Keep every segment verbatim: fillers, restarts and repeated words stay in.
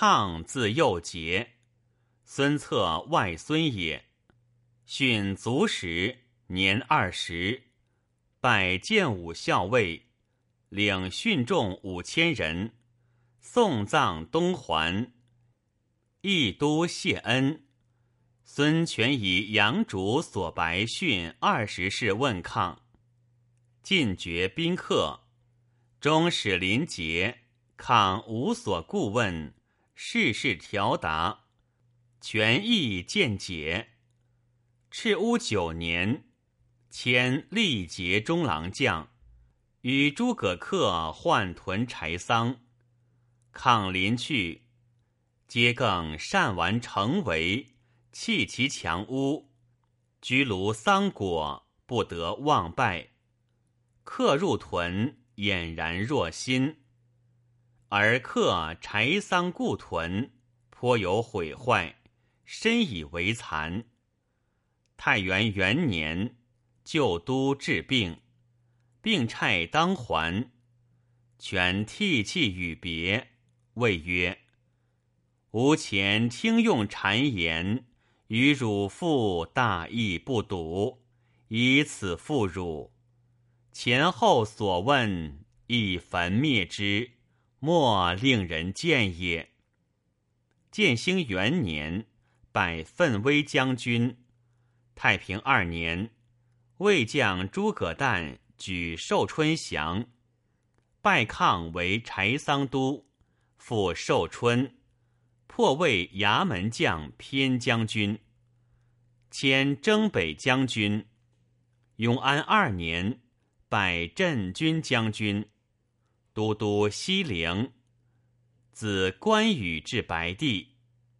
抗字幼节，孙策外孙也。训卒时，年二十，拜建武校尉，领训众五千人，送葬东还。义都谢恩。孙权以杨竹所白训二十事问抗，进爵宾客。终使临节，抗无所顾问，事事调达，权益见解。赤乌九年，迁历节中郎将，与诸葛恪换屯柴桑。抗临去，皆更善玩城围，弃其强屋，居庐桑果，不得忘败。恪入屯，俨然若新。而恪柴桑故屯，颇有毁坏，深以为残。太元元年，旧都治病，病差当还。权涕泣与别，谓曰：吾前听用谗言，与汝父大义不笃，以此负汝。前后所问，亦焚灭之，莫令人见也。建兴元年，拜奋威将军。太平二年，魏将诸葛诞举寿春降，拜抗为柴桑都，复寿春，破魏衙门将偏将军，迁征北将军。永安二年，拜镇军将军，都督西陵。子关羽至白帝。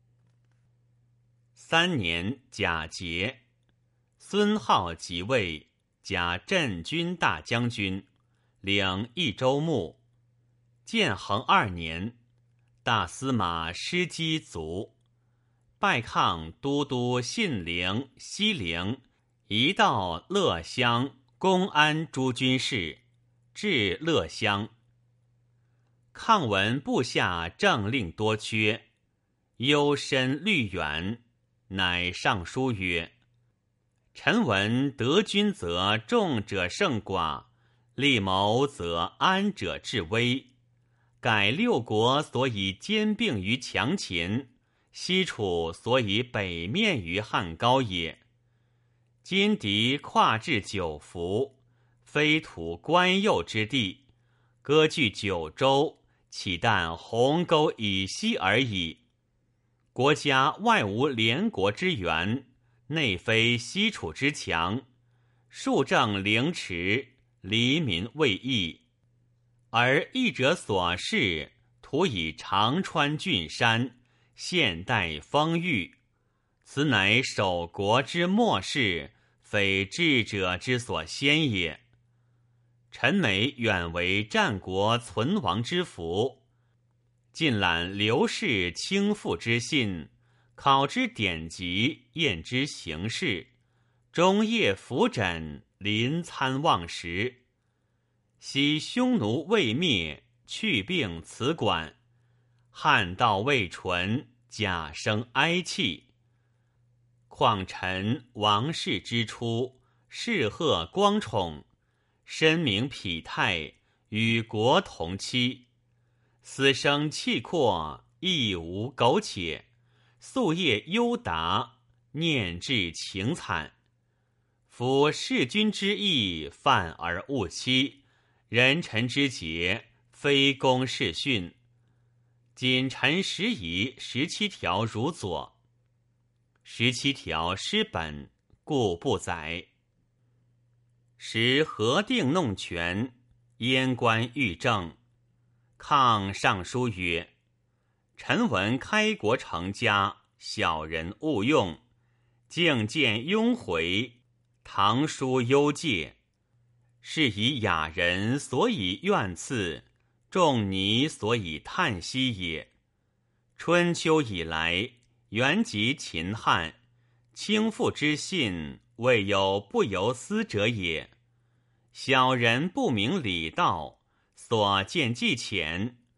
三年，甲节，孙皓即位，加镇军大将军，领益州牧。建恒二年，大司马师姬卒，拜抗都督信陵、西陵、一道乐乡、公安诸军事，至乐乡。抗闻部下政令多缺，忧深虑远，乃上书曰：臣闻得君则众者胜寡，力谋则安者治危。改六国所以兼并于强秦，西楚所以北面于汉高也。今敌跨至九服，非土关右之地，割据九州，岂但鸿沟以西而已。国家外无连国之援，内非西楚之强，数政凌迟，黎民未易。而义者所事，徒以长川峻山，现代丰裕，此乃守国之末世，非智者之所先也。臣美远为战国存亡之福，尽览刘氏倾覆之信，考之典籍，验之形式，终夜伏枕，临餐忘食。昔匈奴未灭，去病辞馆；汉道未淳，甲生哀戚。况臣王室之初，世赫光宠，深明否泰，与国同期，私生契阔，亦无苟且，夙夜忧达，念至情惨。夫弑君之义，犯而勿欺，人臣之节，非公是训。今臣实以十七条如左，十七条失本，故不载。时核定弄权，燕官欲政。抗上书曰：臣闻开国成家，小人勿用，敬见庸回，唐书忧戒。是以雅人所以怨刺，仲尼所以叹息也。春秋以来，原及秦汉，倾覆之信，未有不由私者也。小人不明礼道，所见既浅，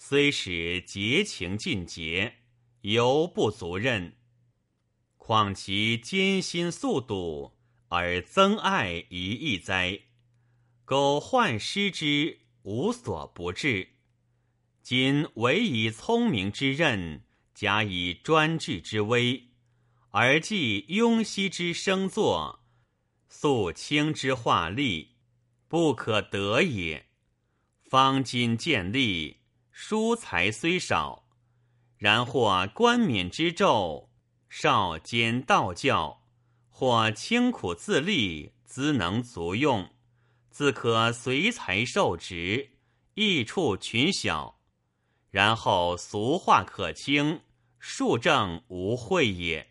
虽使节情尽节，犹不足任。况其艰辛速度，而增爱一义哉？苟患失之，无所不至。今唯以聪明之任，假以专制之威，而继雍熙之生作，肃清之化力，不可得也。方今建立，疏财虽少，然或冠冕之胄，少兼道教，或清苦自立，资能足用，自可随财受职，益处群小。然后俗化可清，庶正无讳也。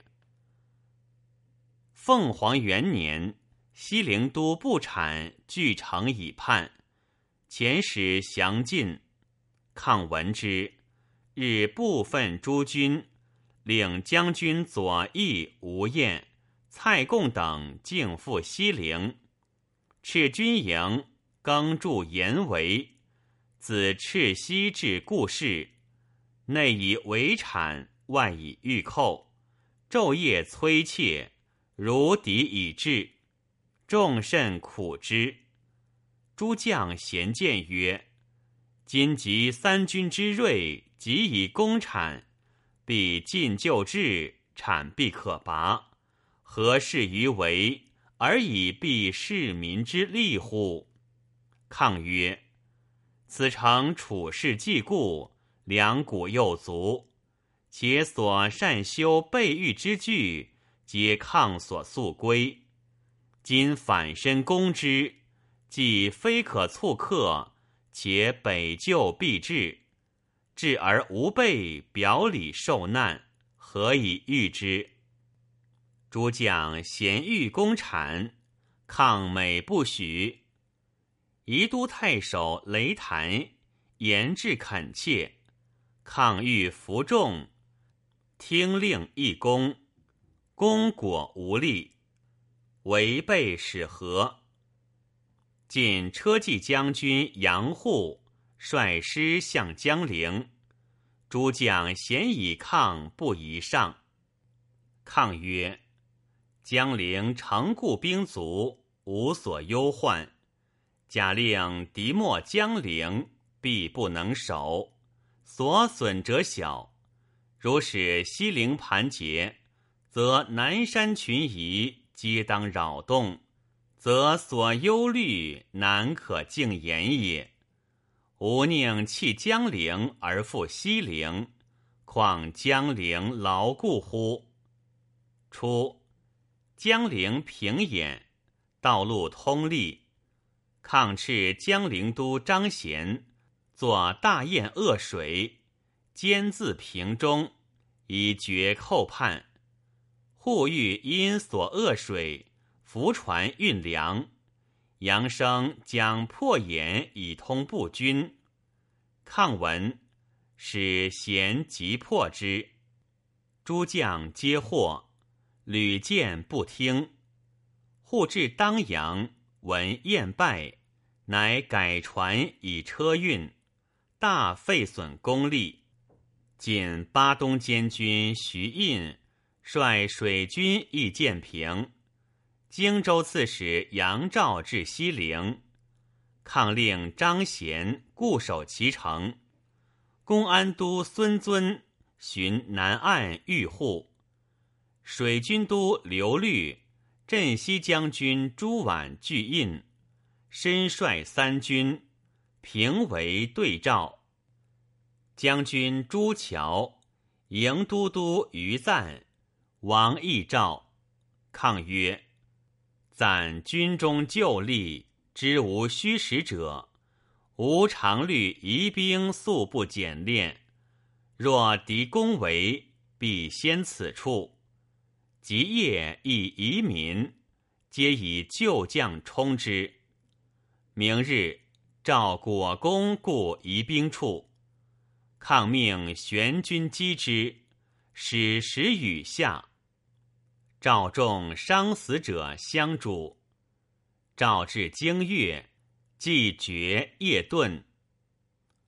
凤凰元年，西陵都布产据城以叛，遣使降晋。抗闻之，日部分诸军，领将军左翼吴彦、蔡贡等径赴西陵，赤军营耕筑严围。自赤西至固市，内以围产，外以御寇，昼夜摧切，如敌已至，众甚苦之。诸将咸见曰：今及三军之锐，即以攻产，必尽就治，产必可拔，何事于为，而以避市民之利乎？抗曰：此诚处事既固，粮谷又足，且所善修备御之具，皆抗所速归。今反身攻之，既非可促克，且北救必至，至而无备，表里受难，何以御之？诸将咸欲攻产，抗美不许。宜都太守雷谭言至恳切，抗欲服众，听令一攻，攻果无力，违背使和。晋车骑将军杨护率师向江陵，诸将咸以抗不宜上。抗曰：江陵城固兵卒，无所忧患。假令敌没江陵，必不能守，所损者小。如使西陵盘结，则南山群夷皆当扰动，则所忧虑难可尽言也。吾宁弃江陵而复西陵，况江陵牢固乎？初，江陵平衍，道路通利。抗斥江陵都张贤作大堰扼水，兼自平中，以绝寇叛。护欲因所扼水，浮船运粮，杨生将破堰以通步军。抗闻，使贤急破之，诸将皆获，屡见不听。护至当阳，闻燕败，乃改船以车运，大废损功力。仅巴东监军徐印率水军亦建平。荆州刺史杨肇至西陵，抗令张贤固守其城。公安都孙遵巡南岸御护，水军都刘律、镇西将军朱琬拒印，身率三军，平为对照。将军朱乔、营都督于赞、王义照。抗曰：赞军中旧吏，知无虚实者，吾常虑疑兵素不简练，若敌攻围，必先此处。及夜亦移民，皆以旧将充之。明日，召果公固疑兵处。抗命玄军击之，使时雨下。召众伤死者相助。召至京月，既决夜遁。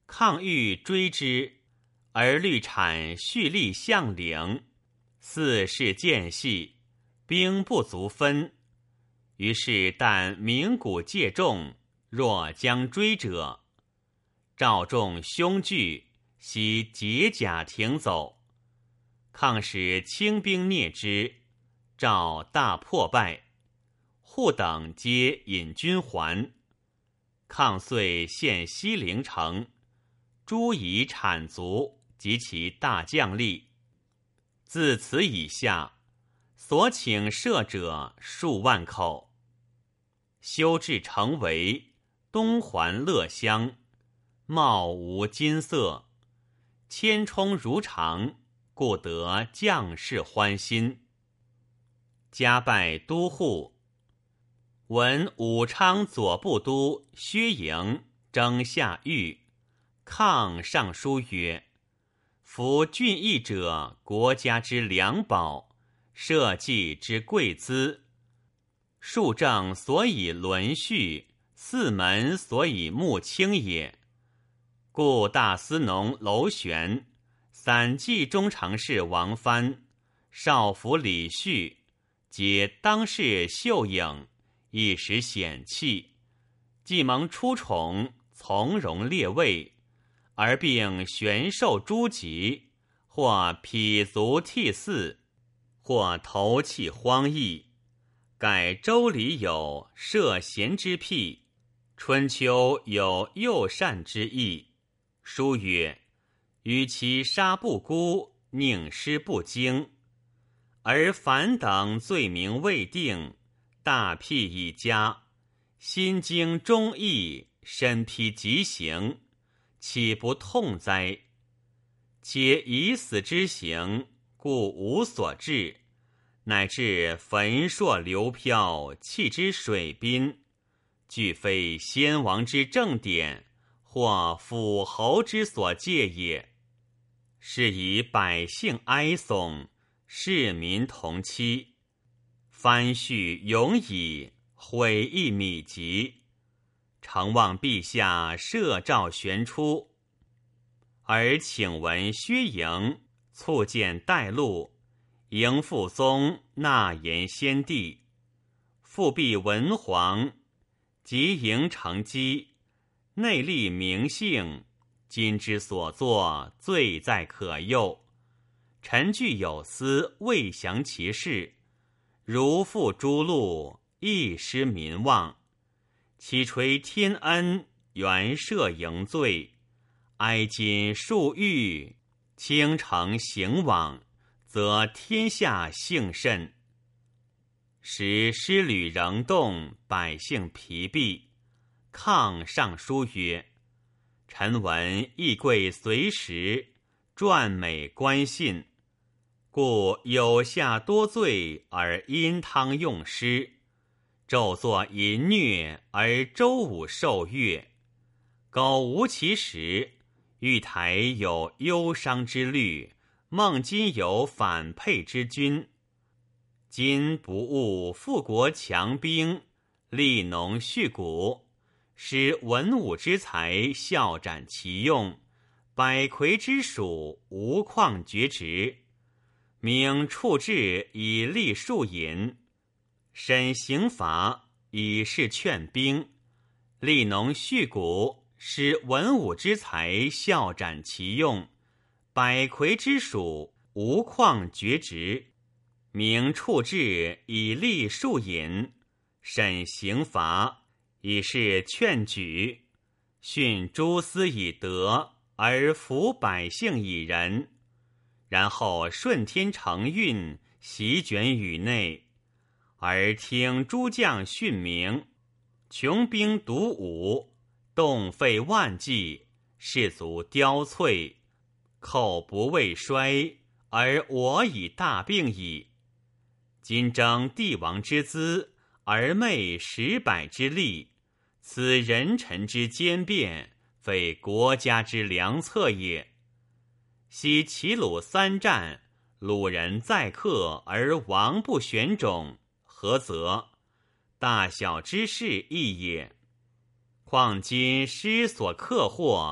抗欲追之，而律产蓄力向领，四势间隙，兵不足分。于是但鸣鼓借众，若将追者，赵众凶惧，悉解甲停走。抗使轻兵啮之，赵大破败。户等皆引军还。抗遂陷西陵城，诸夷产卒及其大将力。自此以下，所请射者数万口。修治城围，东环乐乡，貌无金色，千冲如常，故得将士欢心。加拜都护。闻武昌左部都薛营征下狱，抗上书曰：夫郡邑者，国家之良宝，社稷之贵资，庶政所以轮序，四门所以穆清也。故大司农娄玄、散骑中常侍王藩、少府李旭，皆当世秀颖，一时显气，既蒙出宠，从容列位，而并悬授诸级，或匹足涕泗，或投弃荒逸。改周礼有涉贤之辟，春秋有诱善之意。书曰：与其杀不孤，宁失不精。而凡等罪名未定，大辟已加，心经忠义，身披极刑，岂不痛哉？且以死之刑，故无所至，乃至焚硕流飘，弃之水滨，俱非先王之正典，或辅侯之所戒也。是以百姓哀悚，市民同期，藩序永矣，悔意靡极。诚望陛下赦诏悬出。而请闻薛营促见带路，迎父宗纳言先帝，复辟文皇，即迎成基，内立名姓，今之所作，罪在可宥。臣具有司，未详其事，如负诸禄，亦失民望。岂垂天恩，原赦迎罪，哀今数狱，倾城行往，则天下幸甚。时师旅仍动，百姓疲弊。抗上书曰：臣闻义贵随时，传美观信，故有下多罪而阴汤用师，纣作淫虐而周武受悦。苟无其实，玉台有忧伤之虑，孟津有反沛之君。今不务富国强兵，利农蓄贾，使文武之才效展其用，百魁之属无旷厥职。明处置以立庶隐，审刑罚以示劝兵，利农蓄贾，使文武之才效展其用，百魁之属无旷厥职。明处置以立庶隐，审刑罚以示劝举，训诸司以德，而服百姓以仁。然后顺天承运，席卷宇内，而听诸将训明，穷兵黩武，动费万计，士卒凋瘁，寇不畏衰，而我以大病矣。今征帝王之资，而昧十百之力，此人臣之奸变，非国家之良策也。昔齐鲁三战，鲁人载客而王不选种，何则？大小之事异也。况今师所克获，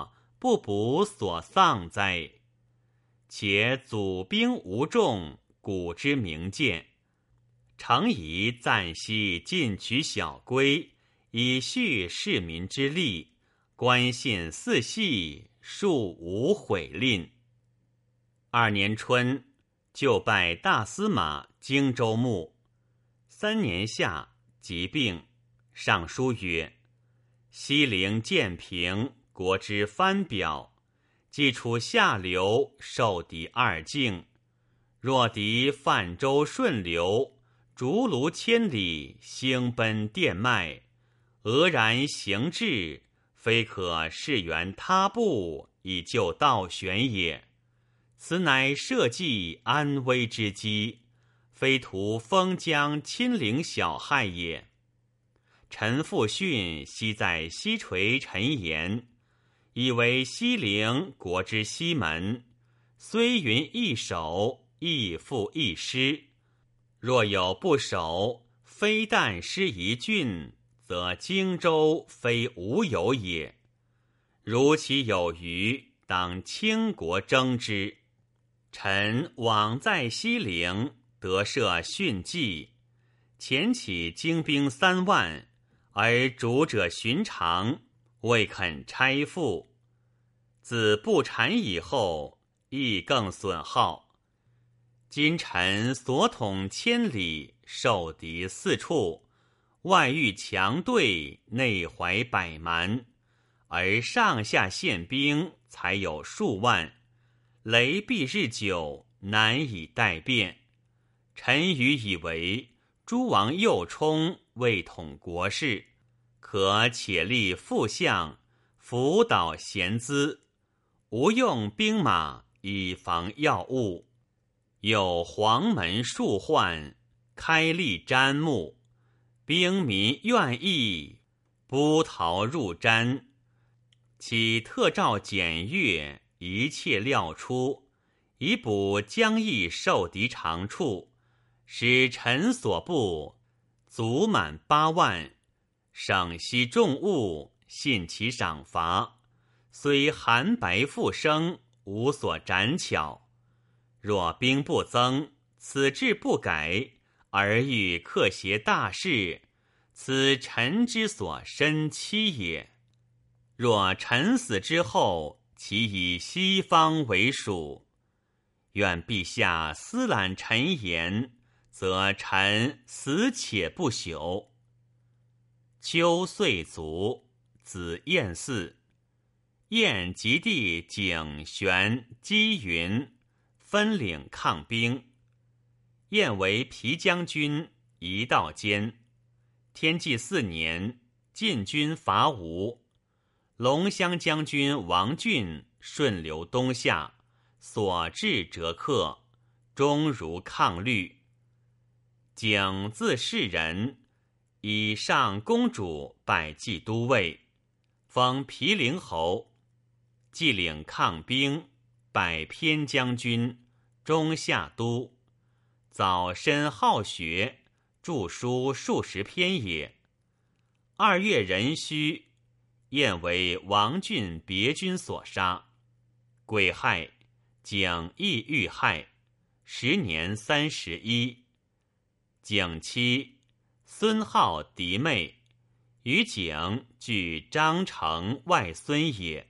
不补所丧哉？且祖兵无众，古之明鉴，诚宜暂息进取小规，以恤市民之力，官信四系，庶无悔吝。二年春，就拜大司马荆州牧。三年夏，疾病。上书曰：西陵建平，国之藩表，既处下流，受敌二境。若敌泛舟顺流，逐卢千里，兴奔电麦，俄然行至，非可视援他部，以救道玄也。此乃社稷安危之机，非图封疆亲临小害也。臣父训昔在西垂陈言，以为西陵国之西门，虽云易守，亦复易失。若有不守，非但失一郡，则荆州非无有也。如其有余，当倾国征之。臣往在西陵，得设训计，前起精兵三万，而主者寻常，未肯拆付。自不产以后，亦更损耗。今臣所统千里，受敌四处，外遇强队，内怀百蛮，而上下宪兵才有数万，雷弊日久，难以待变。臣愚以为诸王右冲未统国事，可且立副相，辅导贤资，无用兵马以防要务。有黄门数患，开立瞻幕，兵民愿意，不逃入瞻。其特诏检阅，一切料出，以补疆邑受敌长处，使臣所部足满八万。省悉重物，信其赏罚，虽寒白复生，无所斩巧。若兵不增，此志不改，而欲克协大事，此臣之所深期也。若臣死之后，其以西方为属，愿陛下思揽臣言，则臣死且不朽。秋岁卒，子晏嗣。晏及弟景玄、姬云分领抗兵。晏为皮将军，一道监。天纪四年，晋军伐吴，龙骧将军王浚顺流东下，所至折克，终如抗律。景字士人，以上公主拜冀都尉，封毗陵侯。既领抗兵，拜偏将军，中下都。早深好学，著书数十篇也。二月壬戌，晏为王浚别军所杀。癸亥，景亦遇害，时年三十一。景妻孙皓嫡妹，与景俱张成外孙也。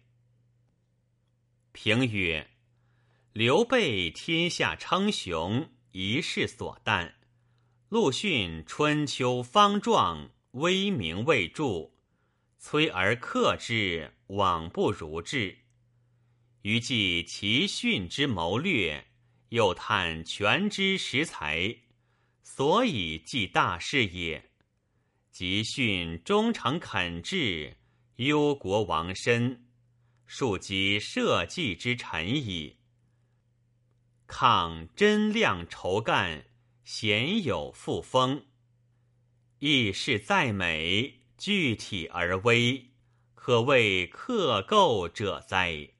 评曰：刘备天下称雄，一世所惮；陆逊春秋方壮，威名未著，摧而克之，往不如志。余记其训之谋略，又探权之识才，所以记大事也。即训忠诚恳志，忧国亡身，庶几社稷之臣矣。抗真亮筹干，鲜有复风。义事再美，具体而微，可谓克构者哉。